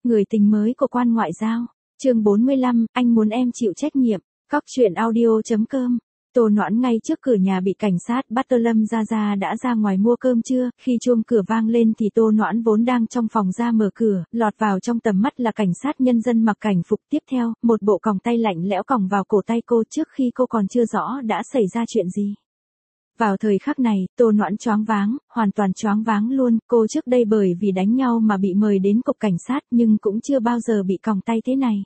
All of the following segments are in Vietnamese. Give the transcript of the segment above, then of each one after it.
Người tình mới của quan ngoại giao. Chương 45, anh muốn em chịu trách nhiệm. Cóc truyện audio.com. Tô Noãn ngay trước cửa nhà bị cảnh sát bắt. Lâm Gia Gia đã ra ngoài mua cơm trưa, khi chuông cửa vang lên thì Tô Noãn vốn đang trong phòng ra mở cửa, lọt vào trong tầm mắt là cảnh sát nhân dân mặc cảnh phục. Tiếp theo, một bộ còng tay lạnh lẽo còng vào cổ tay cô trước khi cô còn chưa rõ đã xảy ra chuyện gì. Vào thời khắc này, Tô Noãn choáng váng, hoàn toàn choáng váng luôn. Cô trước đây bởi vì đánh nhau mà bị mời đến cục cảnh sát nhưng cũng chưa bao giờ bị còng tay thế này.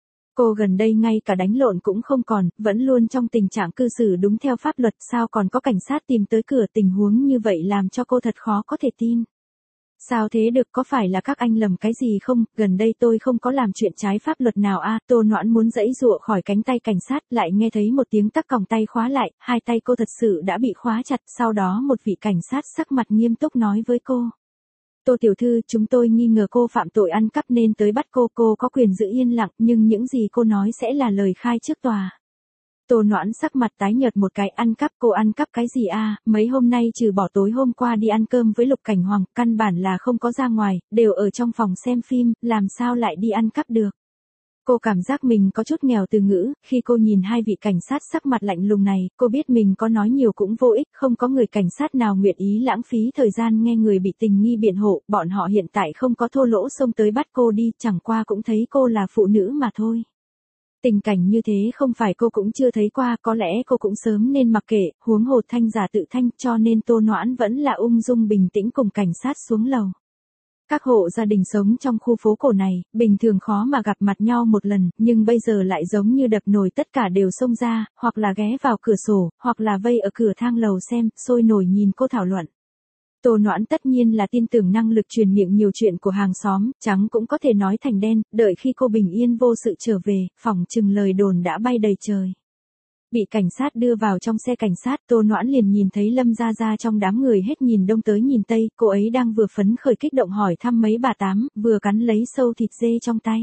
Cô gần đây ngay cả đánh lộn cũng không còn, vẫn luôn trong tình trạng cư xử đúng theo pháp luật. Sao còn có cảnh sát tìm tới cửa? Tình huống như vậy làm cho cô thật khó có thể tin. Sao thế được, có phải là các anh lầm cái gì không? Gần đây tôi không có làm chuyện trái pháp luật nào à? Tô Noãn muốn giãy giụa khỏi cánh tay cảnh sát, lại nghe thấy một tiếng tắc còng tay khóa lại, hai tay cô thật sự đã bị khóa chặt. Sau đó một vị cảnh sát sắc mặt nghiêm túc nói với cô: Tô tiểu thư, chúng tôi nghi ngờ cô phạm tội ăn cắp nên tới bắt cô có quyền giữ yên lặng, nhưng những gì cô nói sẽ là lời khai trước tòa. Tô Noãn sắc mặt tái nhợt một cái. Ăn cắp? Cô ăn cắp cái gì à? Mấy hôm nay trừ bỏ tối hôm qua đi ăn cơm với Lục Cảnh Hoàng, căn bản là không có ra ngoài, đều ở trong phòng xem phim, làm sao lại đi ăn cắp được? Cô cảm giác mình có chút nghèo từ ngữ, khi cô nhìn hai vị cảnh sát sắc mặt lạnh lùng này, cô biết mình có nói nhiều cũng vô ích, không có người cảnh sát nào nguyện ý lãng phí thời gian nghe người bị tình nghi biện hộ. Bọn họ hiện tại không có thô lỗ xông tới bắt cô đi, chẳng qua cũng thấy cô là phụ nữ mà thôi. Tình cảnh như thế không phải cô cũng chưa thấy qua, có lẽ cô cũng sớm nên mặc kệ, huống hồ thanh giả tự thanh, cho nên Tô Noãn vẫn là ung dung bình tĩnh cùng cảnh sát xuống lầu. Các hộ gia đình sống trong khu phố cổ này, bình thường khó mà gặp mặt nhau một lần, nhưng bây giờ lại giống như đập nồi, tất cả đều xông ra, hoặc là ghé vào cửa sổ, hoặc là vây ở cửa thang lầu xem, sôi nổi nhìn cô thảo luận. Tô Noãn tất nhiên là tin tưởng năng lực truyền miệng nhiều chuyện của hàng xóm, trắng cũng có thể nói thành đen. Đợi khi cô bình yên vô sự trở về, phỏng chừng lời đồn đã bay đầy trời. Bị cảnh sát đưa vào trong xe cảnh sát, Tô Noãn liền nhìn thấy Lâm Gia Gia trong đám người hết nhìn đông tới nhìn tây. Cô ấy đang vừa phấn khởi kích động hỏi thăm mấy bà tám, vừa cắn lấy sâu thịt dê trong tay.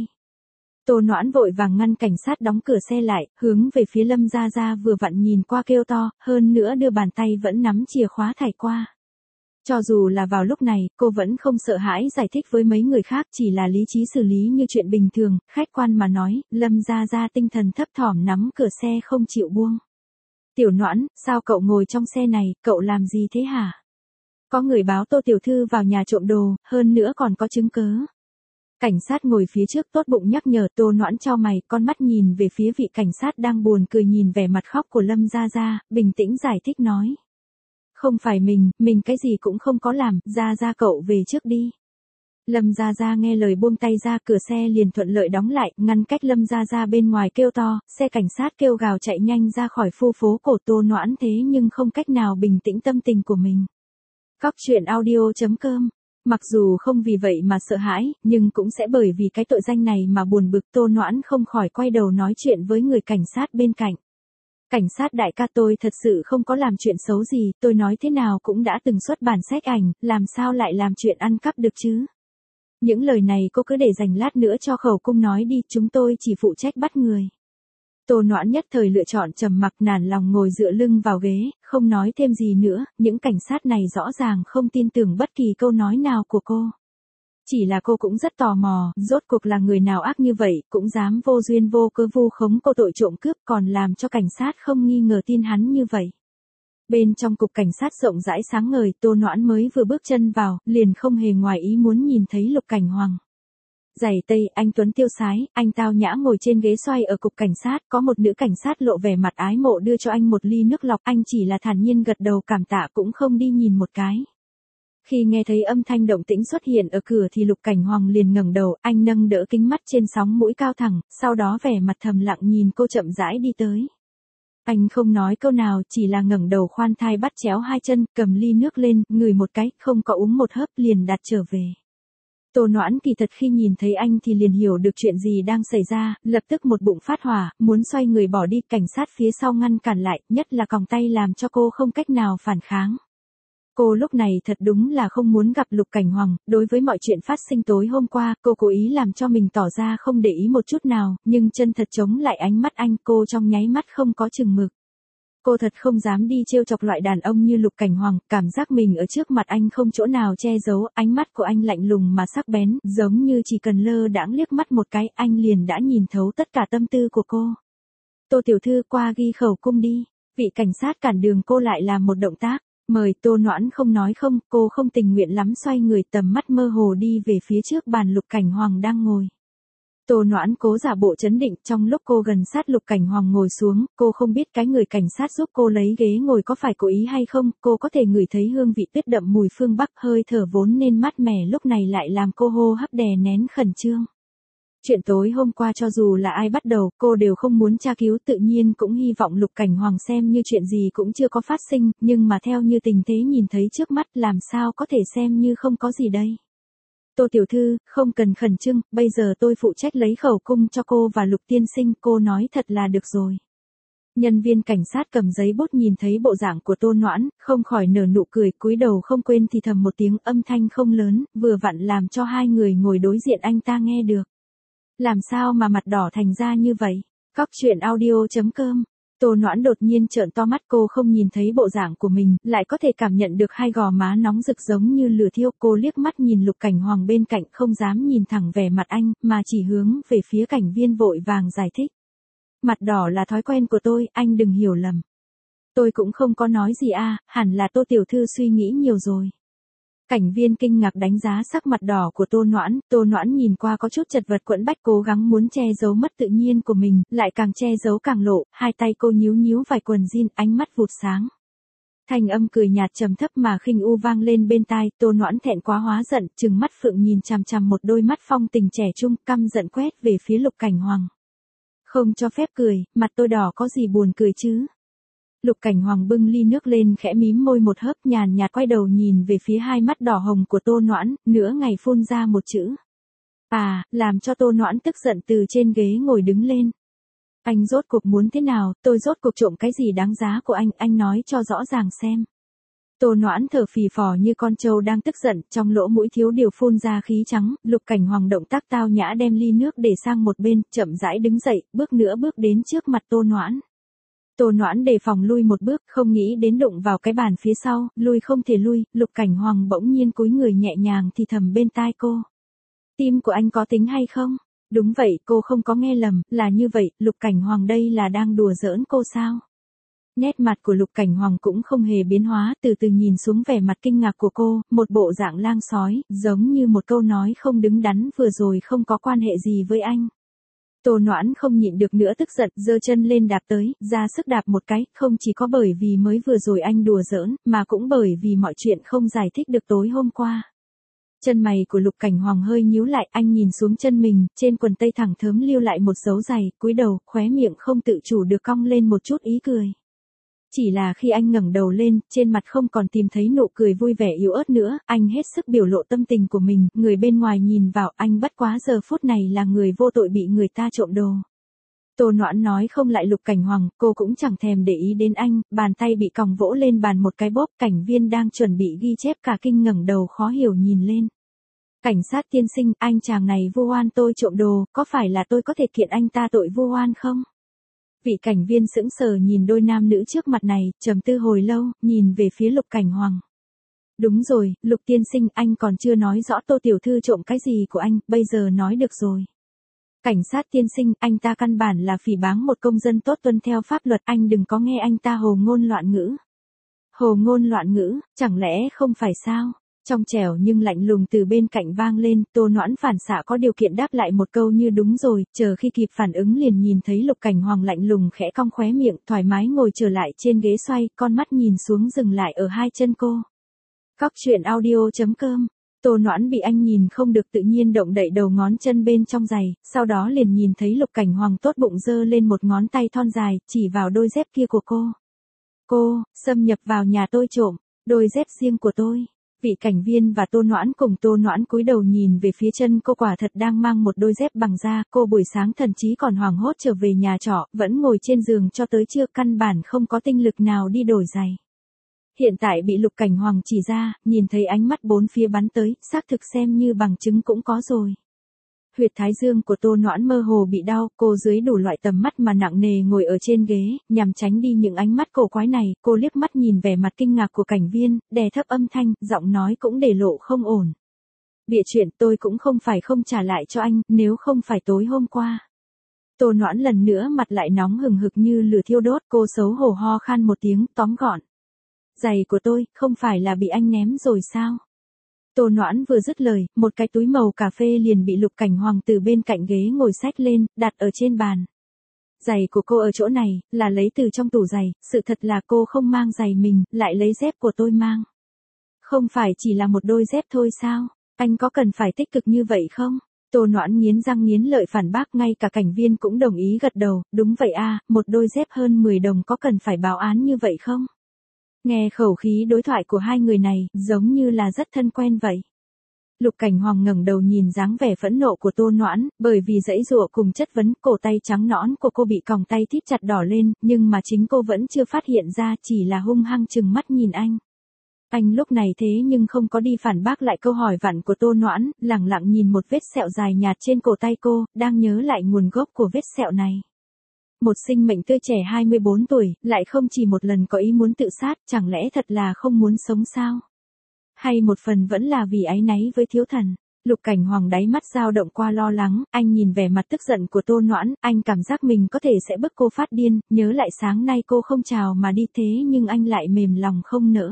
Tô Noãn vội vàng ngăn cảnh sát đóng cửa xe lại, hướng về phía Lâm Gia Gia vừa vặn nhìn qua kêu to, hơn nữa đưa bàn tay vẫn nắm chìa khóa thảy qua. Cho dù là vào lúc này, cô vẫn không sợ hãi giải thích với mấy người khác, chỉ là lý trí xử lý như chuyện bình thường. Khách quan mà nói, Lâm Gia Gia tinh thần thấp thỏm nắm cửa xe không chịu buông. Tiểu Noãn, sao cậu ngồi trong xe này, cậu làm gì thế hả? Có người báo Tô tiểu thư vào nhà trộm đồ, hơn nữa còn có chứng cớ. Cảnh sát ngồi phía trước tốt bụng nhắc nhở. Tô Noãn chau mày, con mắt nhìn về phía vị cảnh sát đang buồn cười nhìn vẻ mặt khóc của Lâm Gia Gia, bình tĩnh giải thích nói. Không phải mình cái gì cũng không có làm, Gia Gia cậu về trước đi. Lâm Gia Gia nghe lời buông tay ra, cửa xe liền thuận lợi đóng lại, ngăn cách Lâm Gia Gia bên ngoài kêu to, xe cảnh sát kêu gào chạy nhanh ra khỏi khu phố cổ. Tô Noãn thế nhưng không cách nào bình tĩnh tâm tình của mình. Cóc truyện audio.com. Mặc dù không vì vậy mà sợ hãi, nhưng cũng sẽ bởi vì cái tội danh này mà buồn bực. Tô Noãn không khỏi quay đầu nói chuyện với người cảnh sát bên cạnh. Cảnh sát đại ca, tôi thật sự không có làm chuyện xấu gì, tôi nói thế nào cũng đã từng xuất bản sách ảnh, làm sao lại làm chuyện ăn cắp được chứ? Những lời này cô cứ để dành lát nữa cho khẩu cung nói đi, chúng tôi chỉ phụ trách bắt người. Tô Noãn nhất thời lựa chọn trầm mặc, nản lòng ngồi dựa lưng vào ghế, không nói thêm gì nữa. Những cảnh sát này rõ ràng không tin tưởng bất kỳ câu nói nào của cô. Chỉ là cô cũng rất tò mò, rốt cuộc là người nào ác như vậy, cũng dám vô duyên vô cớ vu khống cô tội trộm cướp, còn làm cho cảnh sát không nghi ngờ tin hắn như vậy. Bên trong cục cảnh sát rộng rãi sáng ngời, Tô Noãn mới vừa bước chân vào, liền không hề ngoài ý muốn nhìn thấy Lục Cảnh Hoàng. Giày tây, anh tuấn tiêu sái, anh tao nhã ngồi trên ghế xoay ở cục cảnh sát, có một nữ cảnh sát lộ vẻ mặt ái mộ đưa cho anh một ly nước lọc, anh chỉ là thản nhiên gật đầu cảm tạ cũng không đi nhìn một cái. Khi nghe thấy âm thanh động tĩnh xuất hiện ở cửa thì Lục Cảnh Hoàng liền ngẩng đầu, anh nâng đỡ kính mắt trên sóng mũi cao thẳng, sau đó vẻ mặt thầm lặng nhìn cô chậm rãi đi tới. Anh không nói câu nào, chỉ là ngẩng đầu khoan thai bắt chéo hai chân, cầm ly nước lên, ngửi một cái, không có uống một hớp liền đặt trở về. Tô Noãn kỳ thật khi nhìn thấy anh thì liền hiểu được chuyện gì đang xảy ra, lập tức một bụng phát hỏa, muốn xoay người bỏ đi, cảnh sát phía sau ngăn cản lại, nhất là còng tay làm cho cô không cách nào phản kháng. Cô lúc này thật đúng là không muốn gặp Lục Cảnh Hoàng, đối với mọi chuyện phát sinh tối hôm qua, cô cố ý làm cho mình tỏ ra không để ý một chút nào, nhưng chân thật chống lại ánh mắt anh, cô trong nháy mắt không có chừng mực. Cô thật không dám đi trêu chọc loại đàn ông như Lục Cảnh Hoàng, cảm giác mình ở trước mặt anh không chỗ nào che giấu, ánh mắt của anh lạnh lùng mà sắc bén, giống như chỉ cần lơ đãng liếc mắt một cái, anh liền đã nhìn thấu tất cả tâm tư của cô. Tô tiểu thư, qua ghi khẩu cung đi. Vị cảnh sát cản đường cô lại làm một động tác. Mời. Tô Noãn không nói không, cô không tình nguyện lắm, xoay người, tầm mắt mơ hồ đi về phía trước bàn Lục Cảnh Hoàng đang ngồi. Tô Noãn cố giả bộ trấn định, trong lúc cô gần sát Lục Cảnh Hoàng ngồi xuống, cô không biết cái người cảnh sát giúp cô lấy ghế ngồi có phải cố ý hay không, cô có thể ngửi thấy hương vị tuyết đậm mùi phương Bắc, hơi thở vốn nên mát mẻ lúc này lại làm cô hô hấp đè nén khẩn trương. Chuyện tối hôm qua cho dù là ai bắt đầu, cô đều không muốn tra cứu, tự nhiên cũng hy vọng Lục Cảnh Hoàng xem như chuyện gì cũng chưa có phát sinh, nhưng mà theo như tình thế nhìn thấy trước mắt, làm sao có thể xem như không có gì đây. Tô tiểu thư, không cần khẩn trương, bây giờ tôi phụ trách lấy khẩu cung cho cô và Lục tiên sinh, cô nói thật là được rồi. Nhân viên cảnh sát cầm giấy bút nhìn thấy bộ dạng của Tô Noãn, không khỏi nở nụ cười, cúi đầu không quên thì thầm một tiếng, âm thanh không lớn, vừa vặn làm cho hai người ngồi đối diện anh ta nghe được. Làm sao mà mặt đỏ thành ra như vậy? Cóc truyện audio.com. Tô Noãn đột nhiên trợn to mắt, cô không nhìn thấy bộ dạng của mình, lại có thể cảm nhận được hai gò má nóng rực giống như lửa thiêu. Cô liếc mắt nhìn Lục Cảnh Hoàng bên cạnh, không dám nhìn thẳng vẻ mặt anh, mà chỉ hướng về phía cảnh viên, vội vàng giải thích. Mặt đỏ là thói quen của tôi, anh đừng hiểu lầm. Tôi cũng không có nói gì à, hẳn là Tô tiểu thư suy nghĩ nhiều rồi. Cảnh viên kinh ngạc đánh giá sắc mặt đỏ của Tô Noãn nhìn qua có chút chật vật, quẫn bách, cố gắng muốn che giấu mất tự nhiên của mình, lại càng che giấu càng lộ, hai tay cô nhíu nhíu vài quần jean, ánh mắt vụt sáng. Thanh âm cười nhạt trầm thấp mà khinh u vang lên bên tai, Tô Noãn thẹn quá hóa giận, trừng mắt phượng nhìn chằm chằm một đôi mắt phong tình trẻ trung, căm giận quét về phía Lục Cảnh Hoàng. Không cho phép cười, mặt tôi đỏ có gì buồn cười chứ? Lục Cảnh Hoàng bưng ly nước lên, khẽ mím môi một hớp, nhàn nhạt quay đầu nhìn về phía hai mắt đỏ hồng của Tô Noãn, nửa ngày phun ra một chữ. À, làm cho Tô Noãn tức giận từ trên ghế ngồi đứng lên. Anh rốt cuộc muốn thế nào, tôi rốt cuộc trộm cái gì đáng giá của anh nói cho rõ ràng xem. Tô Noãn thở phì phò như con trâu đang tức giận, trong lỗ mũi thiếu điều phun ra khí trắng, Lục Cảnh Hoàng động tác tao nhã đem ly nước để sang một bên, chậm rãi đứng dậy, bước đến trước mặt Tô Noãn. Tô Noãn đề phòng lui một bước, không nghĩ đến đụng vào cái bàn phía sau, lui không thể lui, Lục Cảnh Hoàng bỗng nhiên cúi người nhẹ nhàng thì thầm bên tai cô. Tim của anh có tính hay không? Đúng vậy, cô không có nghe lầm, là như vậy, Lục Cảnh Hoàng đây là đang đùa giỡn cô sao? Nét mặt của Lục Cảnh Hoàng cũng không hề biến hóa, từ từ nhìn xuống vẻ mặt kinh ngạc của cô, một bộ dạng lang sói, giống như một câu nói không đứng đắn vừa rồi không có quan hệ gì với anh. Tô Noãn không nhịn được nữa tức giận, giơ chân lên đạp tới, ra sức đạp một cái, không chỉ có bởi vì mới vừa rồi anh đùa giỡn, mà cũng bởi vì mọi chuyện không giải thích được tối hôm qua. Chân mày của Lục Cảnh Hoàng hơi nhíu lại, anh nhìn xuống chân mình, trên quần tây thẳng thớm lưu lại một dấu giày, cúi đầu, khóe miệng không tự chủ được cong lên một chút ý cười. Chỉ là khi anh ngẩng đầu lên, trên mặt không còn tìm thấy nụ cười vui vẻ yếu ớt nữa, anh hết sức biểu lộ tâm tình của mình, người bên ngoài nhìn vào, anh bất quá giờ phút này là người vô tội bị người ta trộm đồ. Tô Noãn nói không lại Lục Cảnh Hoàng, cô cũng chẳng thèm để ý đến anh, bàn tay bị còng vỗ lên bàn một cái bóp, cảnh viên đang chuẩn bị ghi chép cả kinh ngẩng đầu khó hiểu nhìn lên. Cảnh sát tiên sinh, anh chàng này vu oan tôi trộm đồ, có phải là tôi có thể kiện anh ta tội vu oan không? Vị cảnh viên sững sờ nhìn đôi nam nữ trước mặt này, trầm tư hồi lâu, nhìn về phía Lục Cảnh Hoàng. Đúng rồi, Lục tiên sinh, anh còn chưa nói rõ Tô tiểu thư trộm cái gì của anh, bây giờ nói được rồi. Cảnh sát tiên sinh, anh ta căn bản là phỉ báng một công dân tốt tuân theo pháp luật, anh đừng có nghe anh ta hồ ngôn loạn ngữ. Hồ ngôn loạn ngữ, chẳng lẽ không phải sao? Trong trẻo nhưng lạnh lùng từ bên cạnh vang lên, Tô Noãn phản xạ có điều kiện đáp lại một câu như đúng rồi, chờ khi kịp phản ứng liền nhìn thấy Lục Cảnh Hoàng lạnh lùng khẽ cong khóe miệng, thoải mái ngồi trở lại trên ghế xoay, con mắt nhìn xuống dừng lại ở hai chân cô. Cóc truyện audio.com. Tô Noãn bị anh nhìn không được tự nhiên động đậy đầu ngón chân bên trong giày, sau đó liền nhìn thấy Lục Cảnh Hoàng tốt bụng giơ lên một ngón tay thon dài, chỉ vào đôi dép kia của cô. Cô, xâm nhập vào nhà tôi trộm, đôi dép riêng của tôi. Vị cảnh viên và Tô Noãn cùng Tô Noãn cúi đầu nhìn về phía chân cô, quả thật đang mang một đôi dép bằng da, cô buổi sáng thậm chí còn hoảng hốt trở về nhà trọ, vẫn ngồi trên giường cho tới trưa, căn bản không có tinh lực nào đi đổi giày. Hiện tại bị Lục Cảnh Hoàng chỉ ra, nhìn thấy ánh mắt bốn phía bắn tới, xác thực xem như bằng chứng cũng có rồi. Huyệt thái dương của Tô Noãn mơ hồ bị đau, cô dưới đủ loại tầm mắt mà nặng nề ngồi ở trên ghế, nhằm tránh đi những ánh mắt cổ quái này, cô liếc mắt nhìn vẻ mặt kinh ngạc của Cảnh Viên, đè thấp âm thanh, giọng nói cũng để lộ không ổn. Bịa chuyện, tôi cũng không phải không trả lại cho anh, nếu không phải tối hôm qua. Tô Noãn lần nữa mặt lại nóng hừng hực như lửa thiêu đốt, cô xấu hổ ho khan một tiếng, tóm gọn. Giày của tôi, không phải là bị anh ném rồi sao? Tô Noãn vừa dứt lời, một cái túi màu cà phê liền bị Lục Cảnh Hoàng từ bên cạnh ghế ngồi xách lên, đặt ở trên bàn. Giày của cô ở chỗ này, là lấy từ trong tủ giày, sự thật là cô không mang giày mình, lại lấy dép của tôi mang. Không phải chỉ là một đôi dép thôi sao? Anh có cần phải tích cực như vậy không? Tô Noãn nghiến răng nghiến lợi phản bác, ngay cả Cảnh Viên cũng đồng ý gật đầu, đúng vậy à, một đôi dép hơn 10 đồng có cần phải báo án như vậy không? Nghe khẩu khí đối thoại của hai người này, giống như là rất thân quen vậy. Lục Cảnh Hoàng ngẩng đầu nhìn dáng vẻ phẫn nộ của Tô Noãn, bởi vì giãy giụa cùng chất vấn, cổ tay trắng nõn của cô bị còng tay thít chặt đỏ lên, nhưng mà chính cô vẫn chưa phát hiện ra, chỉ là hung hăng trừng mắt nhìn anh. Anh lúc này thế nhưng không có đi phản bác lại câu hỏi vặn của Tô Noãn, lẳng lặng nhìn một vết sẹo dài nhạt trên cổ tay cô, đang nhớ lại nguồn gốc của vết sẹo này. Một sinh mệnh tươi trẻ 24 tuổi, lại không chỉ một lần có ý muốn tự sát, chẳng lẽ thật là không muốn sống sao? Hay một phần vẫn là vì áy náy với thiếu thần? Lục Cảnh Hoàng đáy mắt dao động qua lo lắng, anh nhìn vẻ mặt tức giận của Tô Noãn, anh cảm giác mình có thể sẽ bức cô phát điên, nhớ lại sáng nay cô không chào mà đi thế nhưng anh lại mềm lòng không nỡ.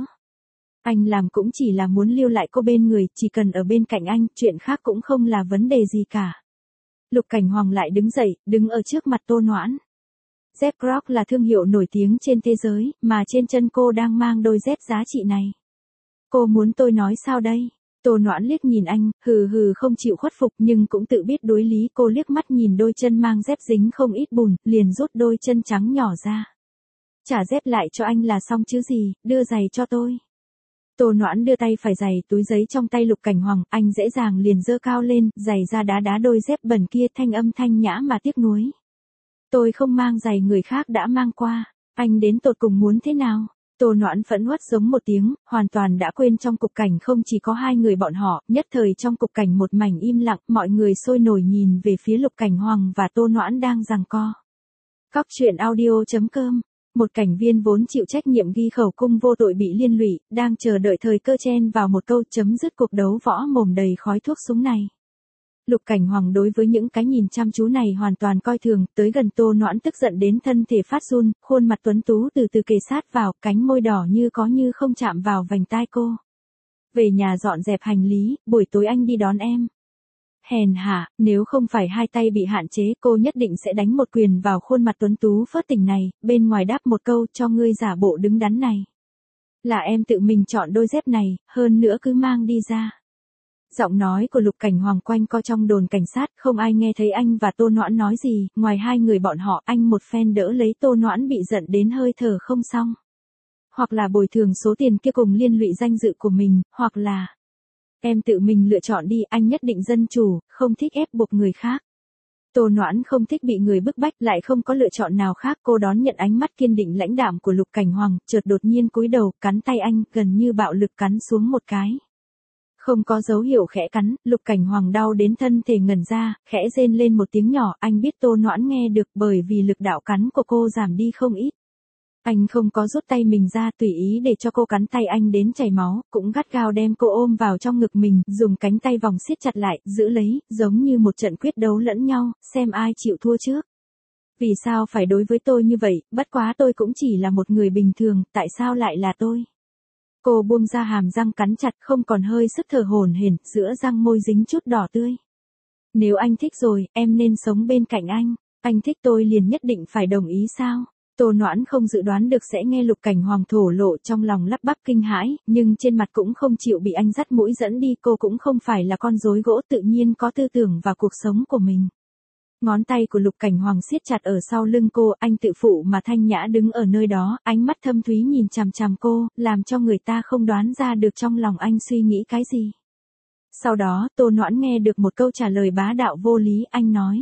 Anh làm cũng chỉ là muốn lưu lại cô bên người, chỉ cần ở bên cạnh anh, chuyện khác cũng không là vấn đề gì cả. Lục Cảnh Hoàng lại đứng dậy, đứng ở trước mặt Tô Noãn. Dép Crocs là thương hiệu nổi tiếng trên thế giới, mà trên chân cô đang mang đôi dép giá trị này. Cô muốn tôi nói sao đây? Tô Noãn liếc nhìn anh, hừ hừ không chịu khuất phục nhưng cũng tự biết đối lý, cô liếc mắt nhìn đôi chân mang dép dính không ít bùn, liền rút đôi chân trắng nhỏ ra. Trả dép lại cho anh là xong chứ gì, đưa giày cho tôi. Tô Noãn đưa tay phải giày túi giấy trong tay Lục Cảnh Hoàng, anh dễ dàng liền giơ cao lên, giày ra đá đá đôi dép bẩn kia, thanh âm thanh nhã mà tiếc nuối. Tôi không mang giày người khác đã mang qua, anh đến tột cùng muốn thế nào? Tô Noãn phẫn uất giống một tiếng, hoàn toàn đã quên trong cục cảnh không chỉ có hai người bọn họ, nhất thời trong cục cảnh một mảnh im lặng, mọi người sôi nổi nhìn về phía Lục Cảnh Hoàng và Tô Noãn đang giằng co. Cóc truyện audio.com. Một cảnh viên vốn chịu trách nhiệm ghi khẩu cung vô tội bị liên lụy, đang chờ đợi thời cơ chen vào một câu chấm dứt cuộc đấu võ mồm đầy khói thuốc súng này. Lục Cảnh Hoàng đối với những cái nhìn chăm chú này hoàn toàn coi thường, tới gần Tô Noãn tức giận đến thân thể phát run, khuôn mặt tuấn tú từ từ kề sát vào, cánh môi đỏ như có như không chạm vào vành tai cô. Về nhà dọn dẹp hành lý, buổi tối anh đi đón em. Hèn hạ, nếu không phải hai tay bị hạn chế cô nhất định sẽ đánh một quyền vào khuôn mặt tuấn tú phớt tình này, bên ngoài đáp một câu cho ngươi giả bộ đứng đắn này. Là em tự mình chọn đôi dép này, hơn nữa cứ mang đi ra. Giọng nói của Lục Cảnh Hoàng quanh co trong đồn cảnh sát, không ai nghe thấy anh và Tô Noãn nói gì, ngoài hai người bọn họ, anh một phen đỡ lấy Tô Noãn bị giận đến hơi thở không xong. Hoặc là bồi thường số tiền kia cùng liên lụy danh dự của mình, hoặc là em tự mình lựa chọn đi, anh nhất định dân chủ, không thích ép buộc người khác. Tô Noãn không thích bị người bức bách, lại không có lựa chọn nào khác, cô đón nhận ánh mắt kiên định lãnh đạm của Lục Cảnh Hoàng, chợt đột nhiên cúi đầu, cắn tay anh, gần như bạo lực cắn xuống một cái. Không có dấu hiệu khẽ cắn, Lục Cảnh Hoàng đau đến thân thể ngẩn ra, khẽ rên lên một tiếng nhỏ, anh biết Tô Noãn nghe được bởi vì lực đạo cắn của cô giảm đi không ít. Anh không có rút tay mình ra tùy ý để cho cô cắn tay anh đến chảy máu, cũng gắt gao đem cô ôm vào trong ngực mình, dùng cánh tay vòng siết chặt lại, giữ lấy, giống như một trận quyết đấu lẫn nhau, xem ai chịu thua trước. Vì sao phải đối với tôi như vậy, bất quá tôi cũng chỉ là một người bình thường, tại sao lại là tôi? Cô buông ra hàm răng cắn chặt, không còn hơi sức thở hổn hển, giữa răng môi dính chút đỏ tươi. Nếu anh thích rồi, em nên sống bên cạnh anh thích tôi liền nhất định phải đồng ý sao? Tô Noãn không dự đoán được sẽ nghe Lục Cảnh Hoàng thổ lộ, trong lòng lắp bắp kinh hãi, nhưng trên mặt cũng không chịu bị anh dắt mũi dẫn đi, cô cũng không phải là con rối gỗ, tự nhiên có tư tưởng và cuộc sống của mình. Ngón tay của Lục Cảnh Hoàng siết chặt ở sau lưng cô, anh tự phụ mà thanh nhã đứng ở nơi đó, ánh mắt thâm thúy nhìn chằm chằm cô, làm cho người ta không đoán ra được trong lòng anh suy nghĩ cái gì. Sau đó, Tô Noãn nghe được một câu trả lời bá đạo vô lý, anh nói.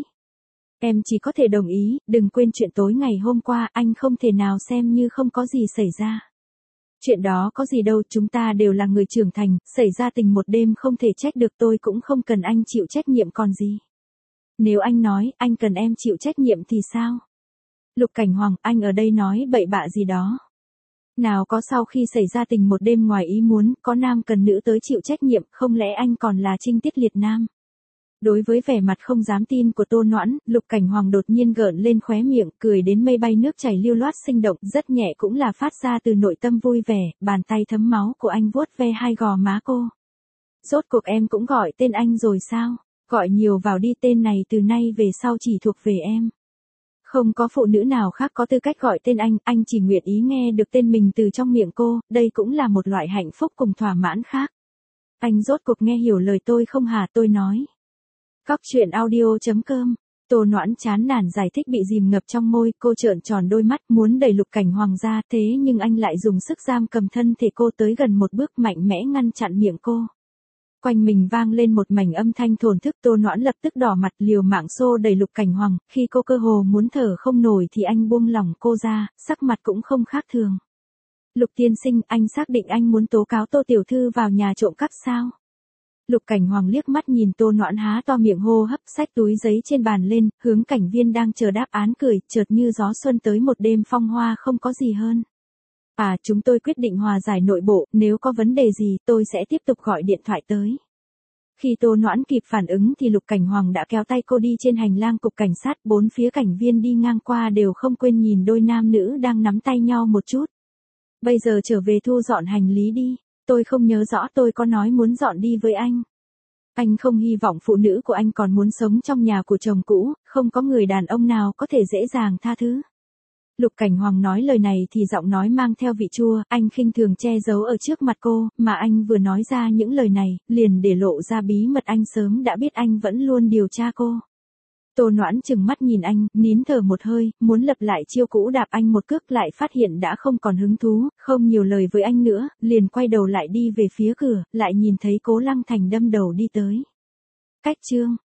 Em chỉ có thể đồng ý, đừng quên chuyện tối ngày hôm qua, anh không thể nào xem như không có gì xảy ra. Chuyện đó có gì đâu, chúng ta đều là người trưởng thành, xảy ra tình một đêm không thể trách được, tôi cũng không cần anh chịu trách nhiệm còn gì. Nếu anh nói, anh cần em chịu trách nhiệm thì sao? Lục Cảnh Hoàng, anh ở đây nói bậy bạ gì đó. Nào có sau khi xảy ra tình một đêm ngoài ý muốn, có nam cần nữ tới chịu trách nhiệm, không lẽ anh còn là trinh tiết liệt nam? Đối với vẻ mặt không dám tin của Tô Noãn, Lục Cảnh Hoàng đột nhiên gợn lên khóe miệng, cười đến mây bay nước chảy lưu loát sinh động, rất nhẹ cũng là phát ra từ nội tâm vui vẻ, bàn tay thấm máu của anh vuốt ve hai gò má cô. Rốt cuộc em cũng gọi tên anh rồi sao? Gọi nhiều vào đi, tên này từ nay về sau chỉ thuộc về em. Không có phụ nữ nào khác có tư cách gọi tên anh chỉ nguyện ý nghe được tên mình từ trong miệng cô, đây cũng là một loại hạnh phúc cùng thỏa mãn khác. Anh rốt cuộc nghe hiểu lời tôi không hả? Tôi nói. Cóc truyện audio.com. Tô Noãn chán nản giải thích bị dìm ngập trong môi, cô trợn tròn đôi mắt muốn đẩy Lục Cảnh Hoàng ra, thế nhưng anh lại dùng sức giam cầm thân thể cô tới gần một bước, mạnh mẽ ngăn chặn miệng cô. Quanh mình vang lên một mảnh âm thanh thổn thức, Tô Noãn lập tức đỏ mặt liều mạng xô đẩy Lục Cảnh Hoàng, khi cô cơ hồ muốn thở không nổi thì anh buông lỏng cô ra, sắc mặt cũng không khác thường. Lục tiên sinh, anh xác định anh muốn tố cáo Tô tiểu thư vào nhà trộm cắp sao? Lục Cảnh Hoàng liếc mắt nhìn Tô Noãn há to miệng hô hấp, xách túi giấy trên bàn lên, hướng cảnh viên đang chờ đáp án cười, chợt như gió xuân tới một đêm phong hoa, không có gì hơn. Chúng tôi quyết định hòa giải nội bộ, nếu có vấn đề gì tôi sẽ tiếp tục gọi điện thoại tới. Khi Tô Noãn kịp phản ứng thì Lục Cảnh Hoàng đã kéo tay cô đi trên hành lang cục cảnh sát, bốn phía cảnh viên đi ngang qua đều không quên nhìn đôi nam nữ đang nắm tay nhau một chút. Bây giờ trở về thu dọn hành lý đi, tôi không nhớ rõ tôi có nói muốn dọn đi với anh. Anh không hy vọng phụ nữ của anh còn muốn sống trong nhà của chồng cũ, không có người đàn ông nào có thể dễ dàng tha thứ. Lục Cảnh Hoàng nói lời này thì giọng nói mang theo vị chua, anh khinh thường che giấu ở trước mặt cô, mà anh vừa nói ra những lời này, liền để lộ ra bí mật anh sớm đã biết, anh vẫn luôn điều tra cô. Tô Noãn chừng mắt nhìn anh, nín thở một hơi, muốn lập lại chiêu cũ đạp anh một cước, lại phát hiện đã không còn hứng thú, không nhiều lời với anh nữa, liền quay đầu lại đi về phía cửa, lại nhìn thấy Cố Lăng Thành đâm đầu đi tới. Cách chương